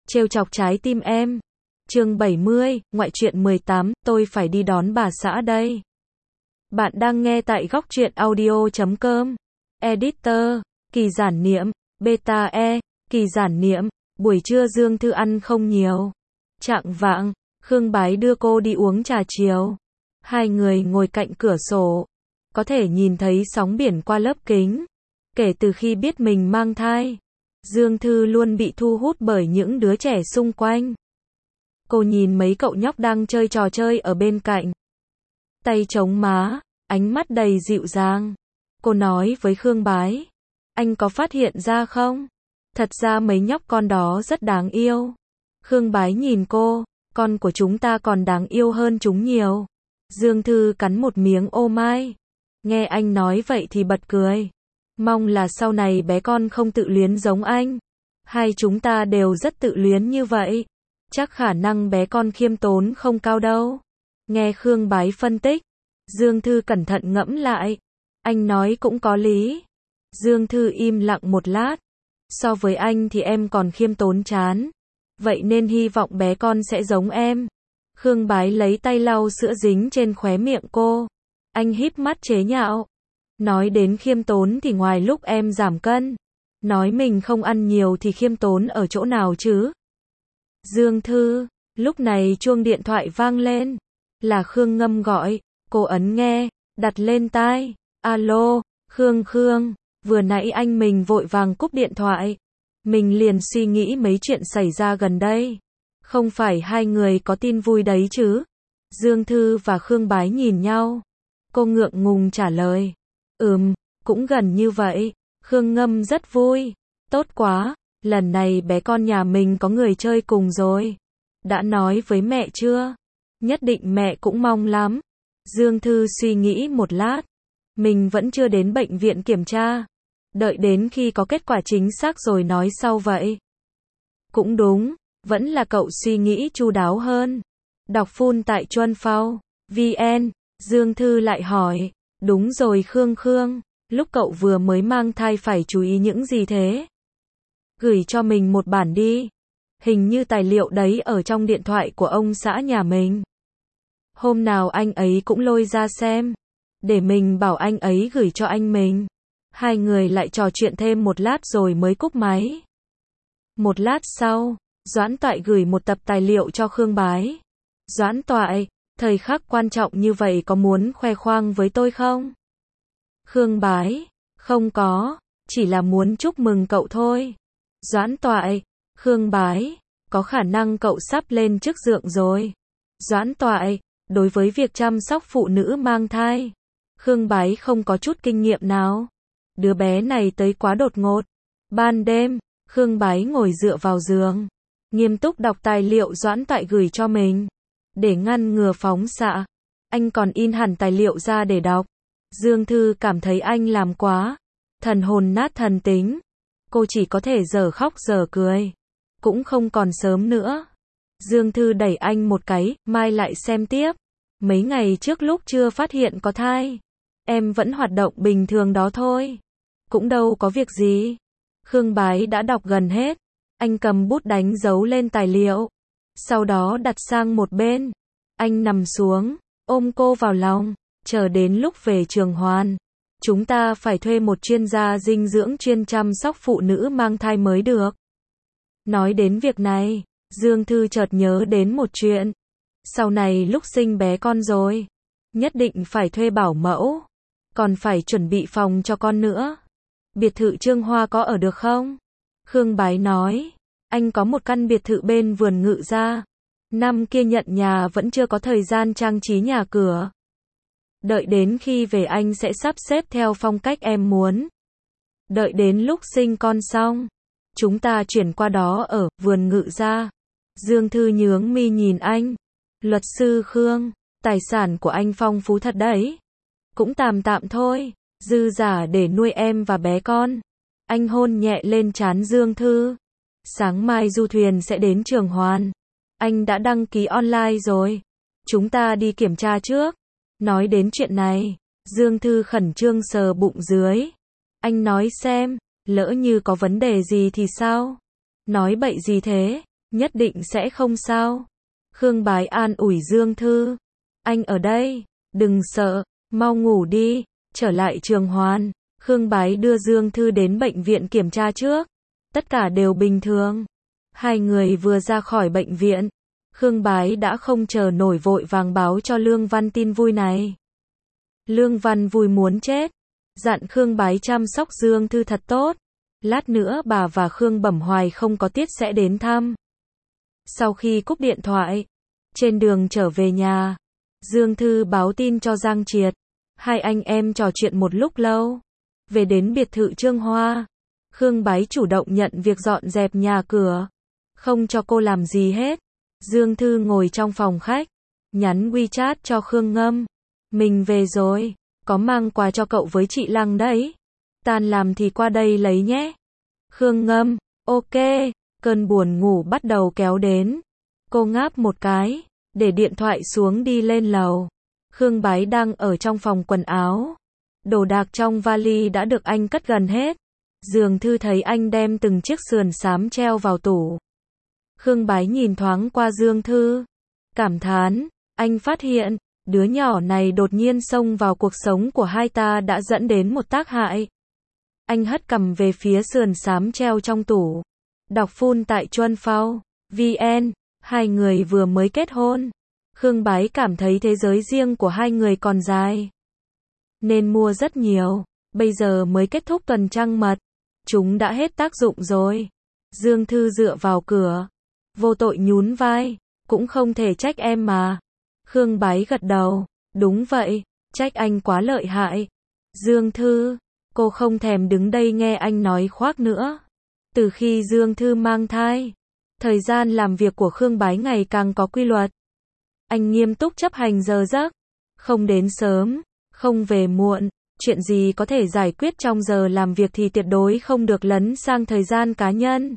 trêu chọc trái tim em. Chương 70, ngoại truyện 18, tôi phải đi đón bà xã đây. Bạn đang nghe tại góc truyện audio.com. Editor, Kỳ Giản Niệm, Beta E, Kỳ Giản Niệm. Buổi trưa Dương Thư ăn không nhiều. Chạng vạng, Khương Bái đưa cô đi uống trà chiều. Hai người ngồi cạnh cửa sổ, có thể nhìn thấy sóng biển qua lớp kính. Kể từ khi biết mình mang thai, Dương Thư luôn bị thu hút bởi những đứa trẻ xung quanh. Cô nhìn mấy cậu nhóc đang chơi trò chơi ở bên cạnh. Tay chống má, ánh mắt đầy dịu dàng. Cô nói với Khương Bái, anh có phát hiện ra không? Thật ra mấy nhóc con đó rất đáng yêu. Khương Bái nhìn cô, con của chúng ta còn đáng yêu hơn chúng nhiều. Dương Thư cắn một miếng ô mai. Nghe anh nói vậy thì bật cười. Mong là sau này bé con không tự luyến giống anh. Hai chúng ta đều rất tự luyến như vậy. Chắc khả năng bé con khiêm tốn không cao đâu. Nghe Khương Bái phân tích, Dương Thư cẩn thận ngẫm lại. Anh nói cũng có lý. Dương Thư im lặng một lát. So với anh thì em còn khiêm tốn chán. Vậy nên hy vọng bé con sẽ giống em. Khương Bái lấy tay lau sữa dính trên khóe miệng cô. Anh híp mắt chế nhạo. Nói đến khiêm tốn thì ngoài lúc em giảm cân, nói mình không ăn nhiều thì khiêm tốn ở chỗ nào chứ? Dương Thư, lúc này chuông điện thoại vang lên. Là Khương Ngâm gọi. Cô ấn nghe, đặt lên tai. Alo, Khương, vừa nãy anh mình vội vàng cúp điện thoại. Mình liền suy nghĩ mấy chuyện xảy ra gần đây. Không phải hai người có tin vui đấy chứ? Dương Thư và Khương Bái nhìn nhau. Cô ngượng ngùng trả lời. Cũng gần như vậy. Khương Ngâm rất vui. Tốt quá, lần này bé con nhà mình có người chơi cùng rồi. Đã nói với mẹ chưa? Nhất định mẹ cũng mong lắm. Dương Thư suy nghĩ một lát. Mình vẫn chưa đến bệnh viện kiểm tra. Đợi đến khi có kết quả chính xác rồi nói sau vậy. Cũng đúng, vẫn là cậu suy nghĩ chu đáo hơn. Đọc full tại Chuan Phao VN. Dương Thư lại hỏi. Đúng rồi Khương, lúc cậu vừa mới mang thai phải chú ý những gì thế? Gửi cho mình một bản đi. Hình như tài liệu đấy ở trong điện thoại của ông xã nhà mình. Hôm nào anh ấy cũng lôi ra xem. Để mình bảo anh ấy gửi cho anh mình. Hai người lại trò chuyện thêm một lát rồi mới cúp máy. Một lát sau, Doãn Toại gửi một tập tài liệu cho Khương Bái. Doãn Toại, thời khắc quan trọng như vậy có muốn khoe khoang với tôi không? Khương Bái, không có, chỉ là muốn chúc mừng cậu thôi. Doãn Toại, Khương Bái, có khả năng cậu sắp lên chức dượng rồi. Doãn Toại, đối với việc chăm sóc phụ nữ mang thai, Khương Bái không có chút kinh nghiệm nào. Đứa bé này tới quá đột ngột. Ban đêm, Khương Bái ngồi dựa vào giường, nghiêm túc đọc tài liệu Doãn Toại gửi cho mình. Để ngăn ngừa phóng xạ, anh còn in hẳn tài liệu ra để đọc. Dương Thư cảm thấy anh làm quá thần hồn nát thần tính. Cô chỉ có thể dở khóc dở cười. Cũng không còn sớm nữa. Dương Thư đẩy anh một cái, mai lại xem tiếp. Mấy ngày trước lúc chưa phát hiện có thai, em vẫn hoạt động bình thường đó thôi. Cũng đâu có việc gì. Khương Bái đã đọc gần hết. Anh cầm bút đánh dấu lên tài liệu. Sau đó đặt sang một bên. Anh nằm xuống, ôm cô vào lòng. Chờ đến lúc về Trường Hoàn, chúng ta phải thuê một chuyên gia dinh dưỡng chuyên chăm sóc phụ nữ mang thai mới được. Nói đến việc này, Dương Thư chợt nhớ đến một chuyện. Sau này lúc sinh bé con rồi, nhất định phải thuê bảo mẫu. Còn phải chuẩn bị phòng cho con nữa. Biệt thự Trương Hoa có ở được không? Khương Bái nói. Anh có một căn biệt thự bên vườn Ngự Gia. Năm kia nhận nhà vẫn chưa có thời gian trang trí nhà cửa. Đợi đến khi về anh sẽ sắp xếp theo phong cách em muốn. Đợi đến lúc sinh con xong, chúng ta chuyển qua đó ở vườn Ngự Gia. Dương Thư nhướng mi nhìn anh. Luật sư Khương, tài sản của anh phong phú thật đấy. Cũng tạm tạm thôi, dư giả để nuôi em và bé con. Anh hôn nhẹ lên trán Dương Thư. Sáng mai du thuyền sẽ đến Trường Hoàn. Anh đã đăng ký online rồi. Chúng ta đi kiểm tra trước. Nói đến chuyện này, Dương Thư khẩn trương sờ bụng dưới. Anh nói xem, lỡ như có vấn đề gì thì sao? Nói bậy gì thế? Nhất định sẽ không sao. Khương Bái an ủi Dương Thư. Anh ở đây, đừng sợ, mau ngủ đi. Trở lại Trường Hoàn, Khương Bái đưa Dương Thư đến bệnh viện kiểm tra trước. Tất cả đều bình thường. Hai người vừa ra khỏi bệnh viện, Khương Bái đã không chờ nổi vội vàng báo cho Lương Văn tin vui này. Lương Văn vui muốn chết, dặn Khương Bái chăm sóc Dương Thư thật tốt. Lát nữa bà và Khương Bẩm Hoài không có tiết sẽ đến thăm. Sau khi cúp điện thoại, trên đường trở về nhà, Dương Thư báo tin cho Giang Triệt. Hai anh em trò chuyện một lúc lâu. Về đến biệt thự Trương Hoa, Khương Bái chủ động nhận việc dọn dẹp nhà cửa, không cho cô làm gì hết. Dương Thư ngồi trong phòng khách, nhắn WeChat cho Khương Ngâm. Mình về rồi, có mang quà cho cậu với chị Lăng đấy. Tan làm thì qua đây lấy nhé. Khương Ngâm, ok, cơn buồn ngủ bắt đầu kéo đến. Cô ngáp một cái, để điện thoại xuống đi lên lầu. Khương Bái đang ở trong phòng quần áo. Đồ đạc trong vali đã được anh cất gần hết. Dương Thư thấy anh đem từng chiếc sườn xám treo vào tủ. Khương Bái nhìn thoáng qua Dương Thư, cảm thán, anh phát hiện, đứa nhỏ này đột nhiên xông vào cuộc sống của hai ta đã dẫn đến một tác hại. Anh hất cằm về phía sườn xám treo trong tủ. Đọc full tại Chuân Phao, VN, hai người vừa mới kết hôn. Khương Bái cảm thấy thế giới riêng của hai người còn dài, nên mua rất nhiều, bây giờ mới kết thúc tuần trăng mật. Chúng đã hết tác dụng rồi. Dương Thư dựa vào cửa, vô tội nhún vai, cũng không thể trách em mà. Khương Bái gật đầu, đúng vậy, trách anh quá lợi hại. Dương Thư, cô không thèm đứng đây nghe anh nói khoác nữa. Từ khi Dương Thư mang thai, thời gian làm việc của Khương Bái ngày càng có quy luật. Anh nghiêm túc chấp hành giờ giấc, không đến sớm, không về muộn, chuyện gì có thể giải quyết trong giờ làm việc thì tuyệt đối không được lấn sang thời gian cá nhân.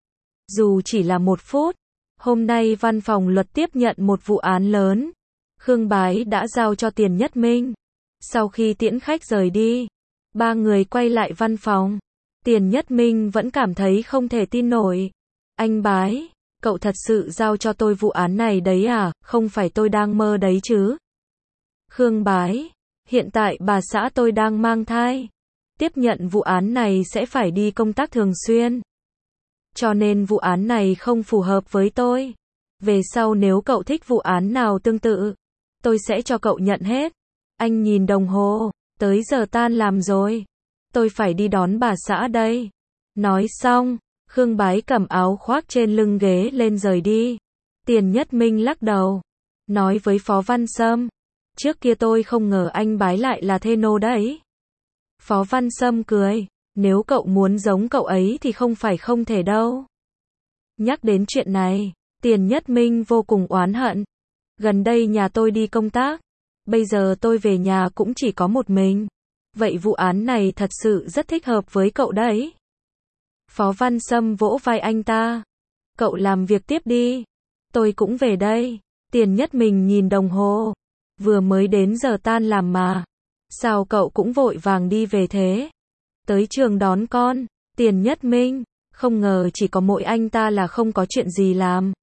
Dù chỉ là 1 phút, hôm nay văn phòng luật tiếp nhận một vụ án lớn. Khương Bái đã giao cho Tiền Nhất Minh. Sau khi tiễn khách rời đi, ba người quay lại văn phòng. Tiền Nhất Minh vẫn cảm thấy không thể tin nổi. Anh Bái, cậu thật sự giao cho tôi vụ án này đấy à, không phải tôi đang mơ đấy chứ? Khương Bái, hiện tại bà xã tôi đang mang thai. Tiếp nhận vụ án này sẽ phải đi công tác thường xuyên. Cho nên vụ án này không phù hợp với tôi. Về sau nếu cậu thích vụ án nào tương tự, tôi sẽ cho cậu nhận hết. Anh nhìn đồng hồ, tới giờ tan làm rồi. Tôi phải đi đón bà xã đây. Nói xong, Khương Bái cầm áo khoác trên lưng ghế lên rời đi. Tiền Nhất Minh lắc đầu, nói với Phó Văn Sâm, trước kia tôi không ngờ anh Bái lại là thê nô đấy. Phó Văn Sâm cười, nếu cậu muốn giống cậu ấy thì không phải không thể đâu. Nhắc đến chuyện này, Tiền Nhất Minh vô cùng oán hận. Gần đây nhà tôi đi công tác, bây giờ tôi về nhà cũng chỉ có một mình. Vậy vụ án này thật sự rất thích hợp với cậu đấy. Phó Văn Sâm vỗ vai anh ta. Cậu làm việc tiếp đi. Tôi cũng về đây. Tiền Nhất Minh nhìn đồng hồ. Vừa mới đến giờ tan làm mà. Sao cậu cũng vội vàng đi về thế? Tới trường đón con. Tiền Nhất Minh, không ngờ chỉ có mỗi anh ta là không có chuyện gì làm.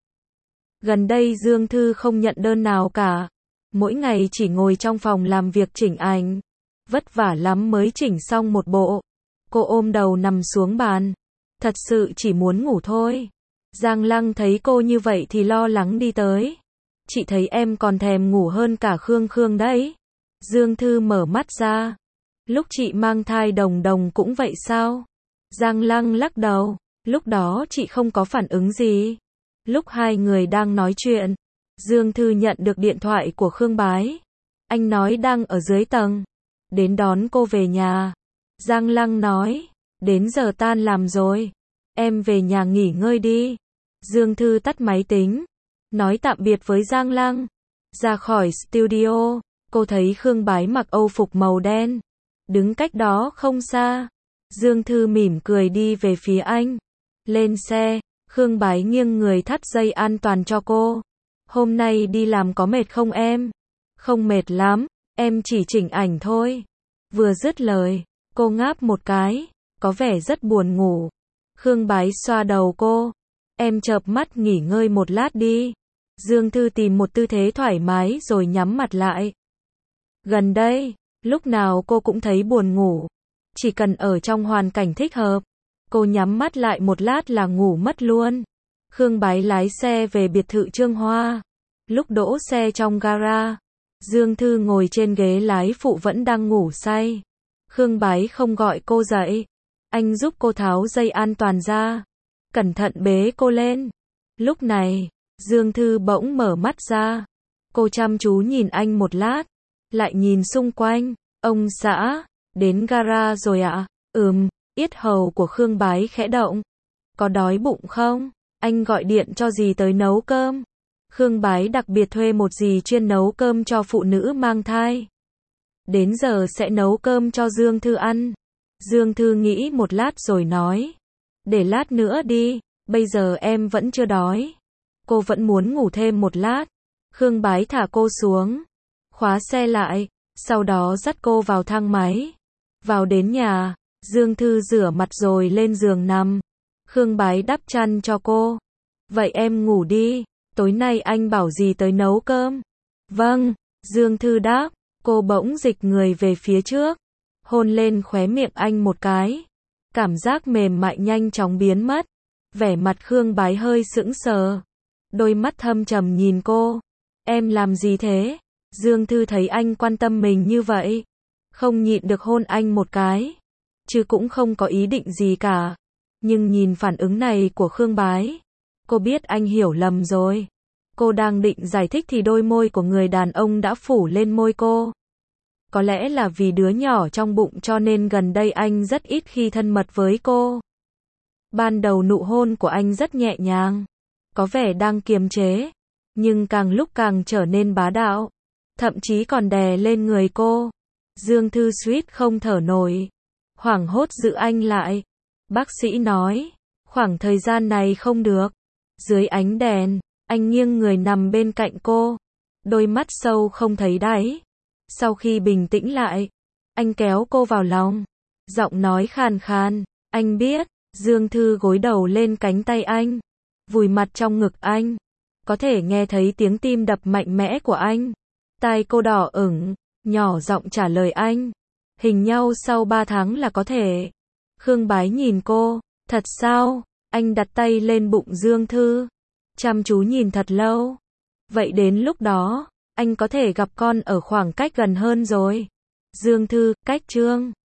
Gần đây Dương Thư không nhận đơn nào cả. Mỗi ngày chỉ ngồi trong phòng làm việc chỉnh ảnh. Vất vả lắm mới chỉnh xong một bộ. Cô ôm đầu nằm xuống bàn. Thật sự chỉ muốn ngủ thôi. Giang Lăng thấy cô như vậy thì lo lắng đi tới. Chị thấy em còn thèm ngủ hơn cả Khương Khương đấy. Dương Thư mở mắt ra. Lúc chị mang thai Đồng Đồng cũng vậy sao? Giang Lăng lắc đầu. Lúc đó chị không có phản ứng gì. Lúc hai người đang nói chuyện, Dương Thư nhận được điện thoại của Khương Bái. Anh nói đang ở dưới tầng. Đến đón cô về nhà. Giang Lăng nói, đến giờ tan làm rồi. Em về nhà nghỉ ngơi đi. Dương Thư tắt máy tính. Nói tạm biệt với Giang Lăng. Ra khỏi studio, cô thấy Khương Bái mặc âu phục màu đen. Đứng cách đó không xa. Dương Thư mỉm cười đi về phía anh. Lên xe, Khương Bái nghiêng người thắt dây an toàn cho cô. Hôm nay đi làm có mệt không em? Không mệt lắm, em chỉ chỉnh ảnh thôi. Vừa dứt lời, cô ngáp một cái, có vẻ rất buồn ngủ. Khương Bái xoa đầu cô. Em chợp mắt nghỉ ngơi một lát đi. Dương Thư tìm một tư thế thoải mái rồi nhắm mặt lại. Gần đây, lúc nào cô cũng thấy buồn ngủ. Chỉ cần ở trong hoàn cảnh thích hợp, cô nhắm mắt lại một lát là ngủ mất luôn. Khương Bái lái xe về biệt thự Trương Hoa. Lúc đỗ xe trong gara, Dương Thư ngồi trên ghế lái phụ vẫn đang ngủ say. Khương Bái không gọi cô dậy. Anh giúp cô tháo dây an toàn ra, cẩn thận bế cô lên. Lúc này, Dương Thư bỗng mở mắt ra. Cô chăm chú nhìn anh một lát, lại nhìn xung quanh. Ông xã, đến gara rồi ạ? Yết hầu của Khương Bái khẽ động. Có đói bụng không? Anh gọi điện cho dì tới nấu cơm. Khương Bái đặc biệt thuê một dì chuyên nấu cơm cho phụ nữ mang thai. Đến giờ sẽ nấu cơm cho Dương Thư ăn. Dương Thư nghĩ một lát rồi nói. Để lát nữa đi, bây giờ em vẫn chưa đói. Cô vẫn muốn ngủ thêm một lát. Khương Bái thả cô xuống, khóa xe lại, sau đó dắt cô vào thang máy. Vào đến nhà, Dương Thư rửa mặt rồi lên giường nằm. Khương Bái đắp chăn cho cô. Vậy em ngủ đi, tối nay anh bảo dì tới nấu cơm. Vâng, Dương Thư đáp. Cô bỗng dịch người về phía trước, hôn lên khóe miệng anh một cái. Cảm giác mềm mại nhanh chóng biến mất. Vẻ mặt Khương Bái hơi sững sờ. Đôi mắt thâm trầm nhìn cô. Em làm gì thế? Dương Thư thấy anh quan tâm mình như vậy, không nhịn được hôn anh một cái. Chứ cũng không có ý định gì cả. Nhưng nhìn phản ứng này của Khương Bái, cô biết anh hiểu lầm rồi. Cô đang định giải thích thì đôi môi của người đàn ông đã phủ lên môi cô. Có lẽ là vì đứa nhỏ trong bụng cho nên gần đây anh rất ít khi thân mật với cô. Ban đầu nụ hôn của anh rất nhẹ nhàng, có vẻ đang kiềm chế, nhưng càng lúc càng trở nên bá đạo, thậm chí còn đè lên người cô. Dương Thư suýt không thở nổi, hoảng hốt giữ anh lại. Bác sĩ nói, khoảng thời gian này không được. Dưới ánh đèn, anh nghiêng người nằm bên cạnh cô, đôi mắt sâu không thấy đáy. Sau khi bình tĩnh lại, anh kéo cô vào lòng, giọng nói khàn khàn, anh biết. Dương Thư gối đầu lên cánh tay anh, vùi mặt trong ngực anh, có thể nghe thấy tiếng tim đập mạnh mẽ của anh. Tai cô đỏ ửng, nhỏ giọng trả lời anh, hình nhau sau 3 tháng là có thể. Khương Bái nhìn cô, thật sao? Anh đặt tay lên bụng Dương Thư, chăm chú nhìn thật lâu. Vậy đến lúc đó, anh có thể gặp con ở khoảng cách gần hơn rồi. Dương Thư, cách Trương